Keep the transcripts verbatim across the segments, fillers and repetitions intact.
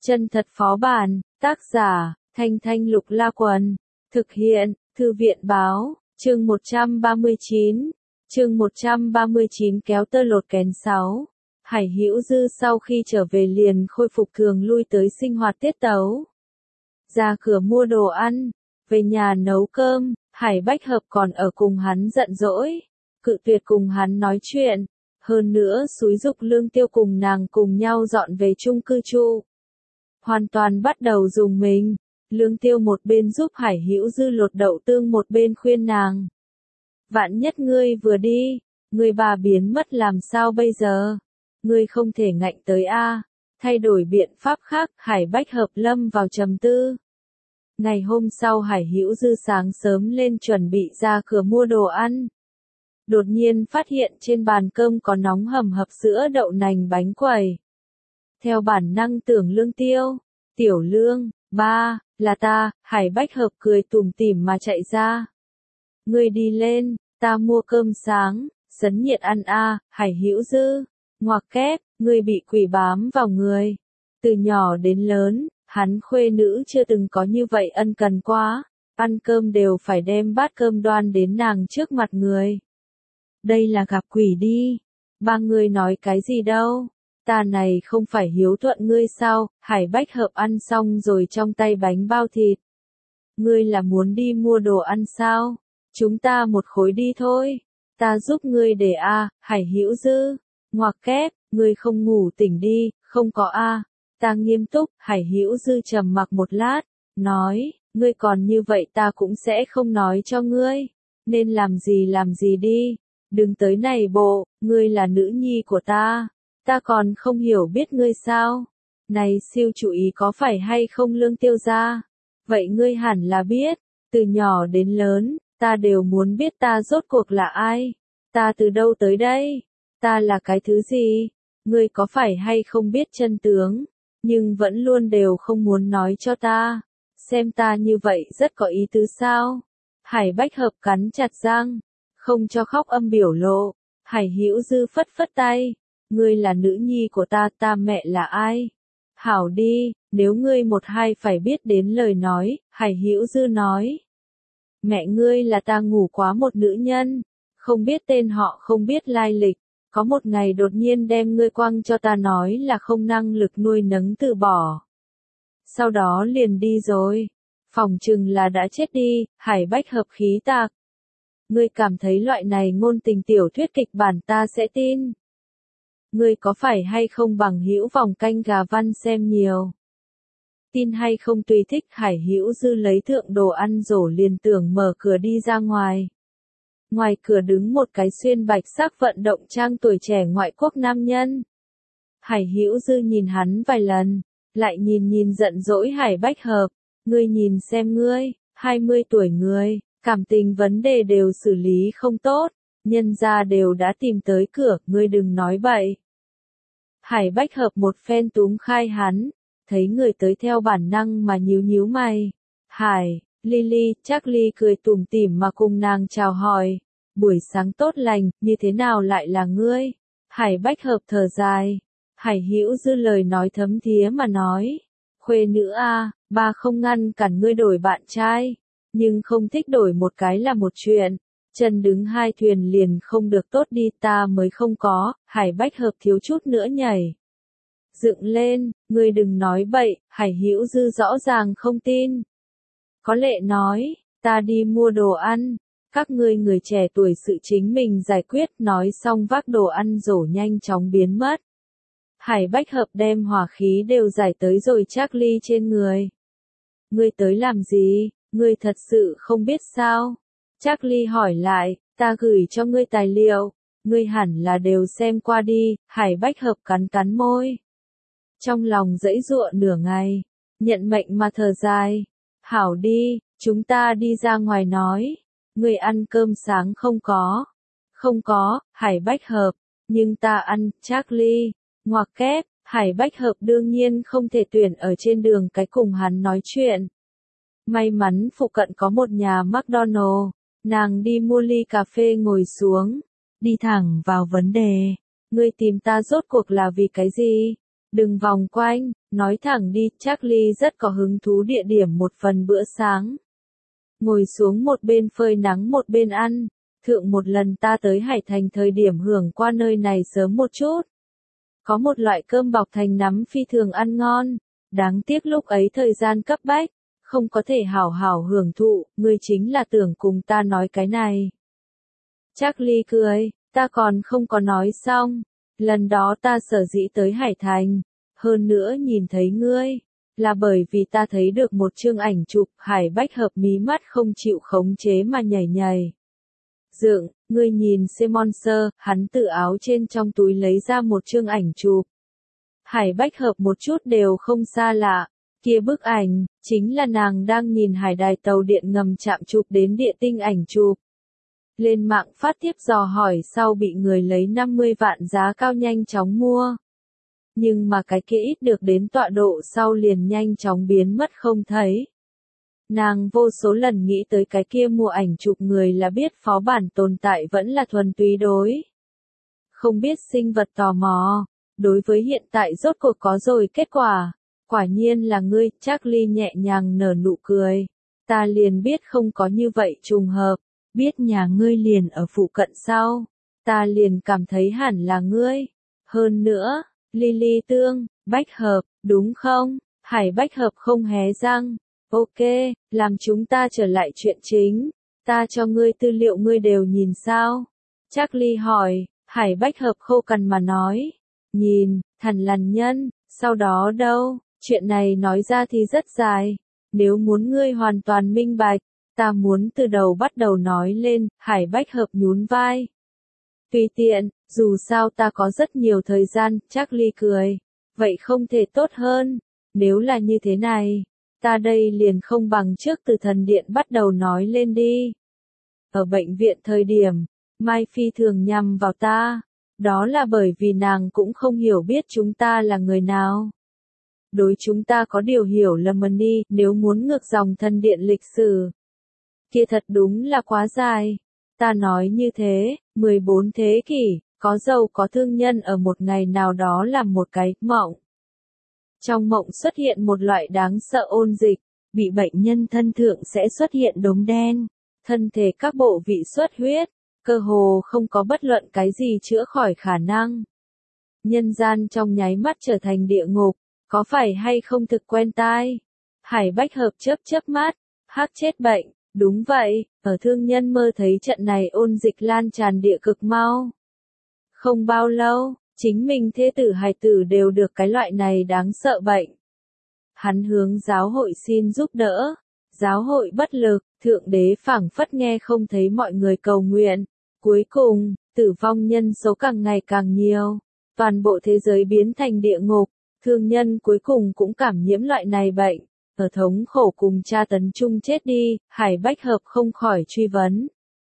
Chân thật phó bản, tác giả, Thanh Thanh Lục La Quần, thực hiện, Thư viện báo, chương một trăm ba mươi chín, chương một trăm ba mươi chín kéo tơ lột kén sáu. Hải Hữu Dư sau khi trở về liền khôi phục thường lui tới sinh hoạt tiết tấu. Ra cửa mua đồ ăn, về nhà nấu cơm, Hải Bách Hợp còn ở cùng hắn giận dỗi, cự tuyệt cùng hắn nói chuyện, hơn nữa xúi giục Lương Tiêu cùng nàng cùng nhau dọn về chung cư trụ. Hoàn toàn bắt đầu dùng mình, Lương Tiêu một bên giúp Hải Hữu Dư lột đậu tương một bên khuyên nàng. Vạn nhất ngươi vừa đi, người bà biến mất làm sao bây giờ? Ngươi không thể ngạnh tới a. Thay đổi biện pháp khác, Hải Bách Hợp lâm vào trầm tư. Ngày hôm sau Hải Hữu Dư sáng sớm lên chuẩn bị ra cửa mua đồ ăn. Đột nhiên phát hiện trên bàn cơm có nóng hầm hập sữa đậu nành bánh quẩy. Theo bản năng tưởng Lương Tiêu, Tiểu Lương, ba, là ta, Hải Bách Hợp cười tủm tỉm mà chạy ra. Ngươi đi lên, ta mua cơm sáng, sấn nhiệt ăn a. Hải Hữu Dư, ngoặc kép, ngươi bị quỷ bám vào người. Từ nhỏ đến lớn, hắn khuê nữ chưa từng có như vậy ân cần quá, ăn cơm đều phải đem bát cơm đoan đến nàng trước mặt người. Đây là gặp quỷ đi, ba người nói cái gì đâu, ta này không phải hiếu thuận ngươi sao? Hải Bách Hợp ăn xong rồi trong tay bánh bao thịt. Ngươi là muốn đi mua đồ ăn sao? Chúng ta một khối đi thôi, ta giúp ngươi để a. Hải Hữu Dư, ngoặc kép, ngươi không ngủ tỉnh đi, không có a. Ta nghiêm túc. Hải Hữu Dư trầm mặc một lát, nói, ngươi còn như vậy ta cũng sẽ không nói cho ngươi, nên làm gì làm gì đi, đừng tới này bộ, ngươi là nữ nhi của ta, ta còn không hiểu biết ngươi sao? Này siêu chủ ý có phải hay không Lương Tiêu gia? Vậy ngươi hẳn là biết, từ nhỏ đến lớn, ta đều muốn biết ta rốt cuộc là ai, ta từ đâu tới đây, ta là cái thứ gì, ngươi có phải hay không biết chân tướng, nhưng vẫn luôn đều không muốn nói cho ta, xem ta như vậy rất có ý tứ sao? Hải Bách Hợp cắn chặt răng, không cho khóc âm biểu lộ. Hải Hữu Dư phất phất tay, ngươi là nữ nhi của ta, ta mẹ là ai? Hảo đi, nếu ngươi một hai phải biết đến lời nói, Hải Hữu Dư nói. Mẹ ngươi là ta ngủ quá một nữ nhân, không biết tên họ không biết lai lịch, có một ngày đột nhiên đem ngươi quăng cho ta nói là không năng lực nuôi nấng từ bỏ. Sau đó liền đi rồi, phỏng chừng là đã chết đi. Hải Bách Hợp khí tạc. Ngươi cảm thấy loại này ngôn tình tiểu thuyết kịch bản ta sẽ tin? Ngươi có phải hay không bằng hữu vòng canh gà văn xem nhiều? Tin hay không tùy thích. Hải Hữu Dư lấy thượng đồ ăn rổ liền tưởng mở cửa đi ra ngoài. Ngoài cửa đứng một cái xuyên bạch sắc vận động trang tuổi trẻ ngoại quốc nam nhân. Hải Hữu Dư nhìn hắn vài lần, lại nhìn nhìn giận dỗi Hải Bách Hợp. Ngươi nhìn xem ngươi, hai mươi tuổi người, cảm tình vấn đề đều xử lý không tốt, nhân gia đều đã tìm tới cửa, ngươi đừng nói bậy. Hải Bách Hợp một phen túm khai hắn, thấy người tới theo bản năng mà nhíu nhíu mày. Hải, Lily, Charlie cười tủm tỉm mà cùng nàng chào hỏi. Buổi sáng tốt lành, như thế nào lại là ngươi? Hải Bách Hợp thở dài. Hải Hữu Dư lời nói thấm thía mà nói. Khuê nữ a, ba không ngăn cản ngươi đổi bạn trai, nhưng không thích đổi một cái là một chuyện. Chân đứng hai thuyền liền không được tốt đi, ta mới không có. Hải Bách Hợp thiếu chút nữa nhảy dựng lên, ngươi đừng nói bậy. Hải Hữu Dư rõ ràng không tin. Có lệ nói, ta đi mua đồ ăn, các ngươi người trẻ tuổi sự chính mình giải quyết. Nói xong vác đồ ăn rổ nhanh chóng biến mất. Hải Bách Hợp đem hỏa khí đều giải tới rồi Charlie trên người. Ngươi tới làm gì, ngươi thật sự không biết sao? Charlie hỏi lại, ta gửi cho ngươi tài liệu, ngươi hẳn là đều xem qua đi. Hải Bách Hợp cắn cắn môi. Trong lòng giãy giụa nửa ngày, nhận mệnh mà thở dài. Hảo đi, chúng ta đi ra ngoài nói. Ngươi ăn cơm sáng không có? Không có. Hải Bách Hợp, nhưng ta ăn. Charlie, ngoặc kép, Hải Bách Hợp đương nhiên không thể tuyển ở trên đường cái cùng hắn nói chuyện. May mắn phụ cận có một nhà McDonald, nàng đi mua ly cà phê ngồi xuống, đi thẳng vào vấn đề. Ngươi tìm ta rốt cuộc là vì cái gì? Đừng vòng quanh, nói thẳng đi, Charlie rất có hứng thú địa điểm một phần bữa sáng. Ngồi xuống một bên phơi nắng một bên ăn, thượng một lần ta tới Hải Thành thời điểm hưởng qua nơi này sớm một chút. Có một loại cơm bọc thành nắm phi thường ăn ngon, đáng tiếc lúc ấy thời gian cấp bách, không có thể hảo hảo hưởng thụ, ngươi chính là tưởng cùng ta nói cái này. Charlie cười, ta còn không có nói xong, lần đó ta sở dĩ tới Hải Thành, hơn nữa nhìn thấy ngươi, là bởi vì ta thấy được một chương ảnh chụp, Hải Bách Hợp mí mắt không chịu khống chế mà nhảy nhảy. Dượng, ngươi nhìn Simon Sơ, hắn tự áo trên trong túi lấy ra một chương ảnh chụp. Hải Bách Hợp một chút đều không xa lạ, kia bức ảnh, chính là nàng đang nhìn hải đài tàu điện ngầm chạm chụp đến địa tinh ảnh chụp. Lên mạng phát tiếp dò hỏi sau bị người lấy năm mươi vạn giá cao nhanh chóng mua. Nhưng mà cái kia ít được đến tọa độ sau liền nhanh chóng biến mất không thấy. Nàng vô số lần nghĩ tới cái kia mua ảnh chụp người là biết phó bản tồn tại vẫn là thuần túy đối. Không biết sinh vật tò mò, đối với hiện tại rốt cuộc có rồi kết quả. Quả nhiên là ngươi, Charlie nhẹ nhàng nở nụ cười. Ta liền biết không có như vậy trùng hợp, biết nhà ngươi liền ở phụ cận sau. Ta liền cảm thấy hẳn là ngươi. Hơn nữa, Lily Tương, Bách Hợp, đúng không? Hải Bách Hợp không hé răng. Ok, làm chúng ta trở lại chuyện chính. Ta cho ngươi tư liệu ngươi đều nhìn sao? Charlie hỏi, Hải Bách Hợp khô cằn mà nói. Nhìn, thần lằn nhân, sau đó đâu? Chuyện này nói ra thì rất dài. Nếu muốn ngươi hoàn toàn minh bạch, ta muốn từ đầu bắt đầu nói lên, Hải Bách Hợp nhún vai. Tùy tiện, dù sao ta có rất nhiều thời gian, Charlie cười. Vậy không thể tốt hơn. Nếu là như thế này, ta đây liền không bằng trước từ thần điện bắt đầu nói lên đi. Ở bệnh viện thời điểm, Mai Phi thường nhằm vào ta. Đó là bởi vì nàng cũng không hiểu biết chúng ta là người nào. Đối chúng ta có điều hiểu lầm đi, nếu muốn ngược dòng thần điện lịch sử. Kia thật đúng là quá dài. Ta nói như thế, mười bốn thế kỷ, có giàu có thương nhân ở một ngày nào đó làm một cái mộng. Trong mộng xuất hiện một loại đáng sợ ôn dịch, bị bệnh nhân thân thượng sẽ xuất hiện đốm đen, thân thể các bộ vị xuất huyết, cơ hồ không có bất luận cái gì chữa khỏi khả năng. Nhân gian trong nháy mắt trở thành địa ngục, có phải hay không thực quen tai? Hải Bách Hợp chớp chớp mắt, hắc chết bệnh, đúng vậy, ở thương nhân mơ thấy trận này ôn dịch lan tràn địa cực mau. Không bao lâu, chính mình thê tử hài tử đều được cái loại này đáng sợ bệnh. Hắn hướng giáo hội xin giúp đỡ, giáo hội bất lực, thượng đế phảng phất nghe không thấy mọi người cầu nguyện. Cuối cùng, tử vong nhân số càng ngày càng nhiều, toàn bộ thế giới biến thành địa ngục, thương nhân cuối cùng cũng cảm nhiễm loại này bệnh, ở thống khổ cùng tra tấn chung chết đi, Hải Bách Hợp không khỏi truy vấn.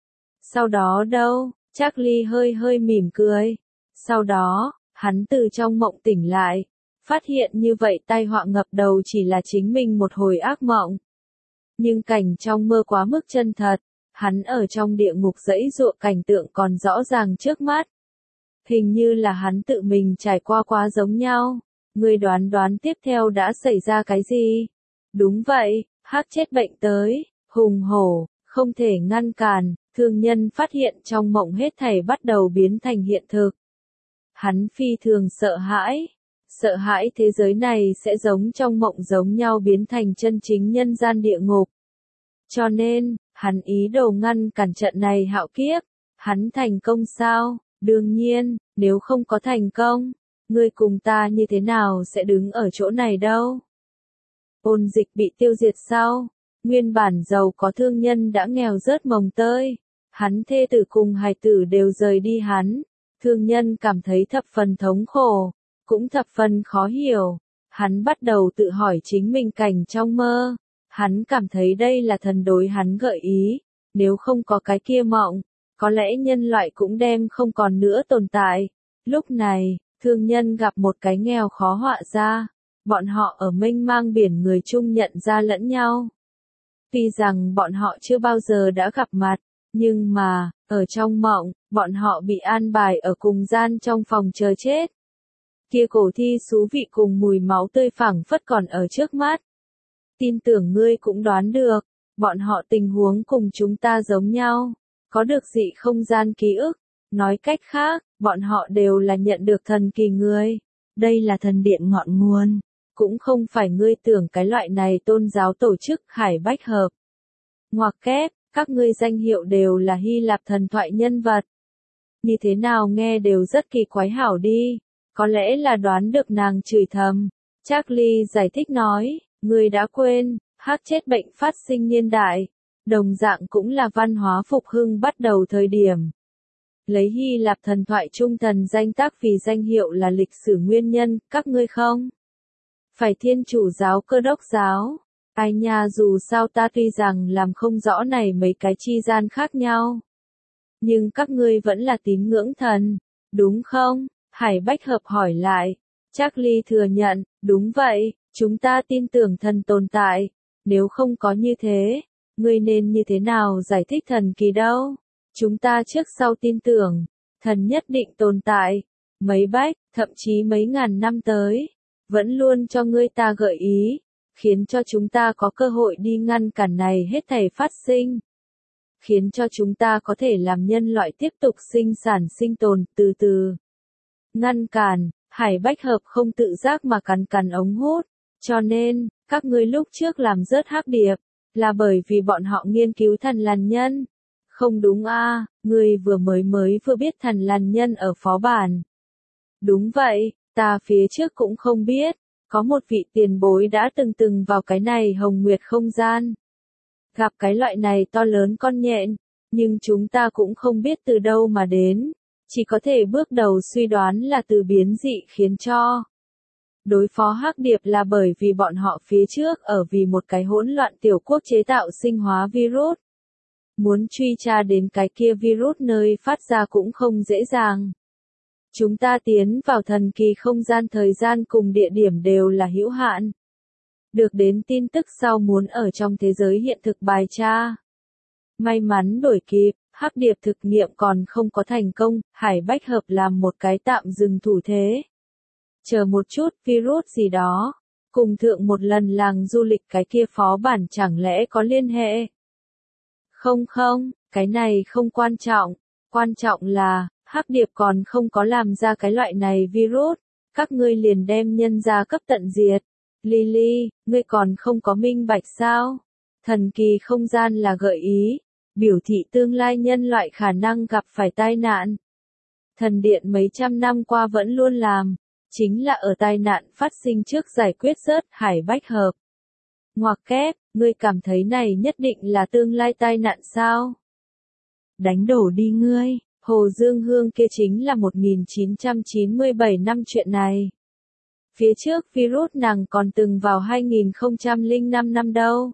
Sau đó đâu, Charlie hơi hơi mỉm cười. Sau đó, hắn từ trong mộng tỉnh lại, phát hiện như vậy tai họa ngập đầu chỉ là chính mình một hồi ác mộng. Nhưng cảnh trong mơ quá mức chân thật, hắn ở trong địa ngục dãy dụa cảnh tượng còn rõ ràng trước mắt. Hình như là hắn tự mình trải qua quá giống nhau. Người đoán đoán tiếp theo đã xảy ra cái gì? Đúng vậy, hắc chết bệnh tới, hùng hổ, không thể ngăn cản, thương nhân phát hiện trong mộng hết thảy bắt đầu biến thành hiện thực. Hắn phi thường sợ hãi, sợ hãi thế giới này sẽ giống trong mộng giống nhau biến thành chân chính nhân gian địa ngục. Cho nên, hắn ý đồ ngăn cản trận này hạo kiếp. Hắn thành công sao? Đương nhiên, nếu không có thành công, ngươi cùng ta như thế nào sẽ đứng ở chỗ này đâu? Ôn dịch bị tiêu diệt sau, nguyên bản giàu có thương nhân đã nghèo rớt mồng tơi. Hắn thê tử cùng hài tử đều rời đi hắn. Thương nhân cảm thấy thập phần thống khổ, cũng thập phần khó hiểu. Hắn bắt đầu tự hỏi chính mình cảnh trong mơ. Hắn cảm thấy đây là thần đối hắn gợi ý. Nếu không có cái kia mộng, có lẽ nhân loại cũng đem không còn nữa tồn tại. Lúc này, thương nhân gặp một cái nghèo khó họa ra. Bọn họ ở mênh mang biển người chung nhận ra lẫn nhau. Tuy rằng bọn họ chưa bao giờ đã gặp mặt, nhưng mà, ở trong mộng, bọn họ bị an bài ở cùng gian trong phòng chờ chết. Kia cổ thi xú vị cùng mùi máu tươi phảng phất còn ở trước mắt. Tin tưởng ngươi cũng đoán được, bọn họ tình huống cùng chúng ta giống nhau, có được dị không gian ký ức. Nói cách khác, bọn họ đều là nhận được thần kỳ người. Đây là thần điện ngọn nguồn. Cũng không phải ngươi tưởng cái loại này tôn giáo tổ chức Hải Bách Hợp. Ngoặc kép, các ngươi danh hiệu đều là Hy Lạp thần thoại nhân vật. Như thế nào nghe đều rất kỳ quái hảo đi. Có lẽ là đoán được nàng chửi thầm. Charlie giải thích nói, ngươi đã quên, hắc chết bệnh phát sinh niên đại. Đồng dạng cũng là văn hóa phục hưng bắt đầu thời điểm. Lấy Hy Lạp thần thoại trung thần danh tác vì danh hiệu là lịch sử nguyên nhân, các ngươi không? Phải Thiên Chủ giáo Cơ đốc giáo. Ai nha, dù sao ta tuy rằng làm không rõ này mấy cái chi gian khác nhau. Nhưng các ngươi vẫn là tín ngưỡng thần, đúng không? Hải Bách Hợp hỏi lại. Charlie thừa nhận, đúng vậy, chúng ta tin tưởng thần tồn tại. Nếu không có như thế, ngươi nên như thế nào giải thích thần kỳ đâu? Chúng ta trước sau tin tưởng, thần nhất định tồn tại. Mấy bách, thậm chí mấy ngàn năm tới, vẫn luôn cho ngươi ta gợi ý, khiến cho chúng ta có cơ hội đi ngăn cản này hết thảy phát sinh. Khiến cho chúng ta có thể làm nhân loại tiếp tục sinh sản sinh tồn, từ từ. Ngăn cản, Hải Bách Hợp không tự giác mà cắn cắn ống hút, cho nên, các ngươi lúc trước làm rớt hắc điệp, là bởi vì bọn họ nghiên cứu thần làn nhân. Không đúng a, à, ngươi vừa mới mới vừa biết thần làn nhân ở phó bản. Đúng vậy, ta phía trước cũng không biết, có một vị tiền bối đã từng từng vào cái này hồng nguyệt không gian. Gặp cái loại này to lớn con nhện, nhưng chúng ta cũng không biết từ đâu mà đến, chỉ có thể bước đầu suy đoán là từ biến dị khiến cho. Đối phó hắc điệp là bởi vì bọn họ phía trước ở vì một cái hỗn loạn tiểu quốc chế tạo sinh hóa virus. Muốn truy tra đến cái kia virus nơi phát ra cũng không dễ dàng. Chúng ta tiến vào thần kỳ không gian thời gian cùng địa điểm đều là hữu hạn. Được đến tin tức sau muốn ở trong thế giới hiện thực bài tra. May mắn đuổi kịp, hắc điệp thực nghiệm còn không có thành công, Hải Bách Hợp làm một cái tạm dừng thủ thế. Chờ một chút, virus gì đó, cùng thượng một lần làng du lịch cái kia phó bản chẳng lẽ có liên hệ? Không không, cái này không quan trọng, quan trọng là, hắc điệp còn không có làm ra cái loại này virus, các ngươi liền đem nhân ra cấp tận diệt. Lily, ngươi còn không có minh bạch sao? Thần kỳ không gian là gợi ý, biểu thị tương lai nhân loại khả năng gặp phải tai nạn. Thần điện mấy trăm năm qua vẫn luôn làm, chính là ở tai nạn phát sinh trước giải quyết rớt Hải Bách Hợp. Ngoặc kép, ngươi cảm thấy này nhất định là tương lai tai nạn sao? Đánh đổ đi ngươi, Hồ Dương Hương kia chính là một nghìn chín trăm chín mươi bảy năm chuyện này. Phía trước virus nàng còn từng vào hai nghìn không trăm lẻ năm năm đâu.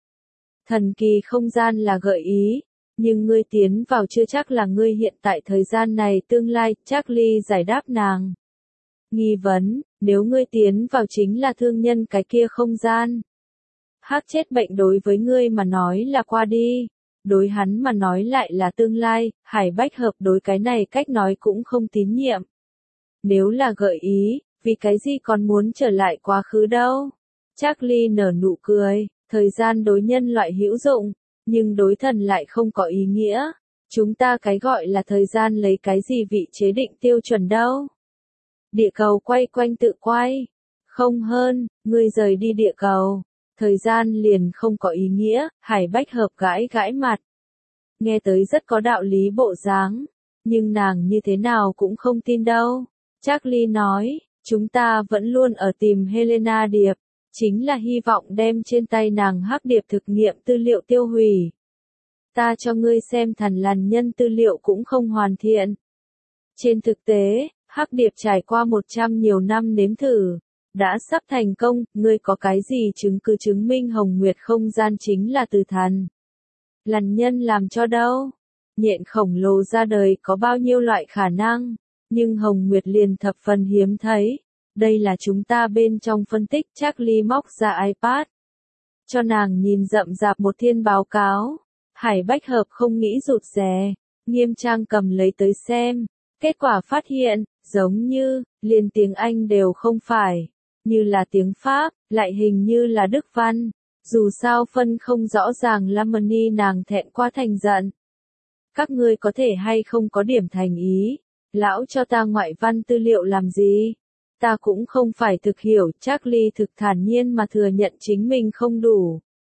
Thần kỳ không gian là gợi ý, nhưng ngươi tiến vào chưa chắc là ngươi hiện tại thời gian này tương lai, Charlie giải đáp nàng. Nghi vấn, nếu ngươi tiến vào chính là thương nhân cái kia không gian. Hắc chết bệnh đối với ngươi mà nói là qua đi, đối hắn mà nói lại là tương lai, Hải Bách Hợp đối cái này cách nói cũng không tín nhiệm. Nếu là gợi ý, vì cái gì còn muốn trở lại quá khứ đâu? Charlie nở nụ cười, thời gian đối nhân loại hữu dụng, nhưng đối thần lại không có ý nghĩa. Chúng ta cái gọi là thời gian lấy cái gì vị chế định tiêu chuẩn đâu? Địa cầu quay quanh tự quay. Không hơn, ngươi rời đi địa cầu. Thời gian liền không có ý nghĩa, Hải Bách Hợp gãi gãi mặt. Nghe tới rất có đạo lý bộ dáng, nhưng nàng như thế nào cũng không tin đâu. Charlie nói, chúng ta vẫn luôn ở tìm Helena Điệp, chính là hy vọng đem trên tay nàng hắc điệp thực nghiệm tư liệu tiêu hủy. Ta cho ngươi xem thần lằn nhân tư liệu cũng không hoàn thiện. Trên thực tế, hắc điệp trải qua một trăm nhiều năm nếm thử, đã sắp thành công, ngươi có cái gì chứng cứ chứng minh Hồng Nguyệt không gian chính là từ thần lằn nhân làm cho đâu? Nhện khổng lồ ra đời có bao nhiêu loại khả năng, nhưng Hồng Nguyệt liền thập phần hiếm thấy. Đây là chúng ta bên trong phân tích. Charlie móc ra iPad, cho nàng nhìn rậm rạp một thiên báo cáo. Hải Bách Hợp không nghĩ rụt rè, nghiêm trang cầm lấy tới xem. Kết quả phát hiện, Giống như, liền tiếng Anh đều không phải, như là tiếng Pháp, lại hình như là Đức văn. Dù sao phân không rõ ràng Lamani nàng thẹn quá thành giận. Các ngươi có thể hay không có điểm thành ý, lão cho ta ngoại văn tư liệu làm gì? Ta cũng không phải thực hiểu, Charlie thực thản nhiên mà thừa nhận chính mình không đủ.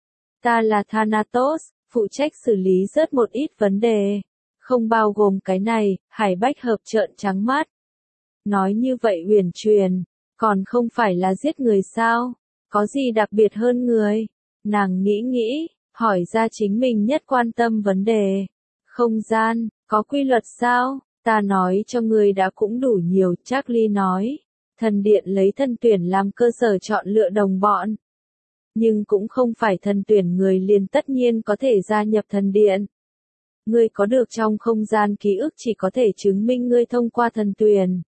Ta là Thanatos, phụ trách xử lý rất một ít vấn đề, không bao gồm cái này. Hải Bách Hợp trợn trắng mắt. Nói như vậy uyển chuyển, còn không phải là giết người sao? Có gì đặc biệt hơn người? Nàng nghĩ nghĩ, hỏi ra chính mình nhất quan tâm vấn đề. Không gian, có quy luật sao? Ta nói cho ngươi đã cũng đủ nhiều, Charlie nói. Thần điện lấy thần tuyển làm cơ sở chọn lựa đồng bọn. Nhưng cũng không phải thần tuyển người liền tất nhiên có thể gia nhập thần điện. Ngươi có được trong không gian ký ức chỉ có thể chứng minh ngươi thông qua thần tuyển.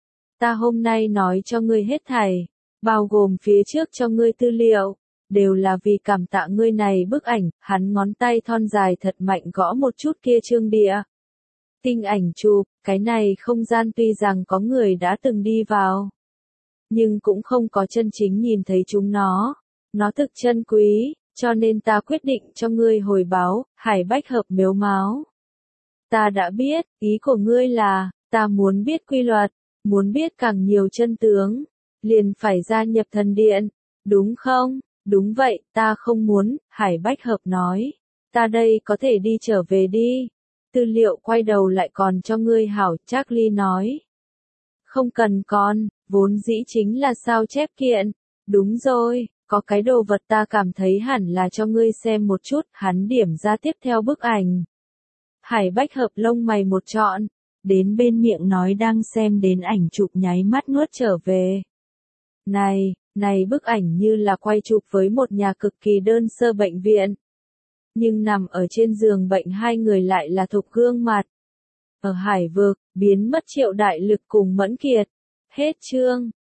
Ta hôm nay nói cho ngươi hết thảy, bao gồm phía trước cho ngươi tư liệu, đều là vì cảm tạ ngươi này bức ảnh. Hắn ngón tay thon dài thật mạnh gõ một chút kia trương địa. Tinh ảnh chụp, cái này không gian tuy rằng có người đã từng đi vào, nhưng cũng không có chân chính nhìn thấy chúng nó. Nó thực chân quý, cho nên ta quyết định cho ngươi hồi báo. Hải Bách Hợp mếu máo. Ta đã biết, ý của ngươi là, ta muốn biết quy luật, muốn biết càng nhiều chân tướng, liền phải gia nhập thần điện, đúng không? Đúng vậy, ta không muốn, Hải Bách Hợp nói. Ta đây có thể đi trở về đi. Tư liệu quay đầu lại còn cho ngươi hảo, Charlie nói. Không cần con, vốn dĩ chính là sao chép kiện. Đúng rồi, có cái đồ vật ta cảm thấy hẳn là cho ngươi xem một chút. Hắn điểm ra tiếp theo bức ảnh. Hải Bách Hợp lông mày một trọn, đến bên miệng nói đang xem đến ảnh chụp nháy mắt nuốt trở về. Này, này bức ảnh như là quay chụp với một nhà cực kỳ đơn sơ bệnh viện. Nhưng nằm ở trên giường bệnh hai người lại là thục gương mặt. Ở hải vực, biến mất Triệu Đại Lực cùng Mẫn Kiệt. Hết chương.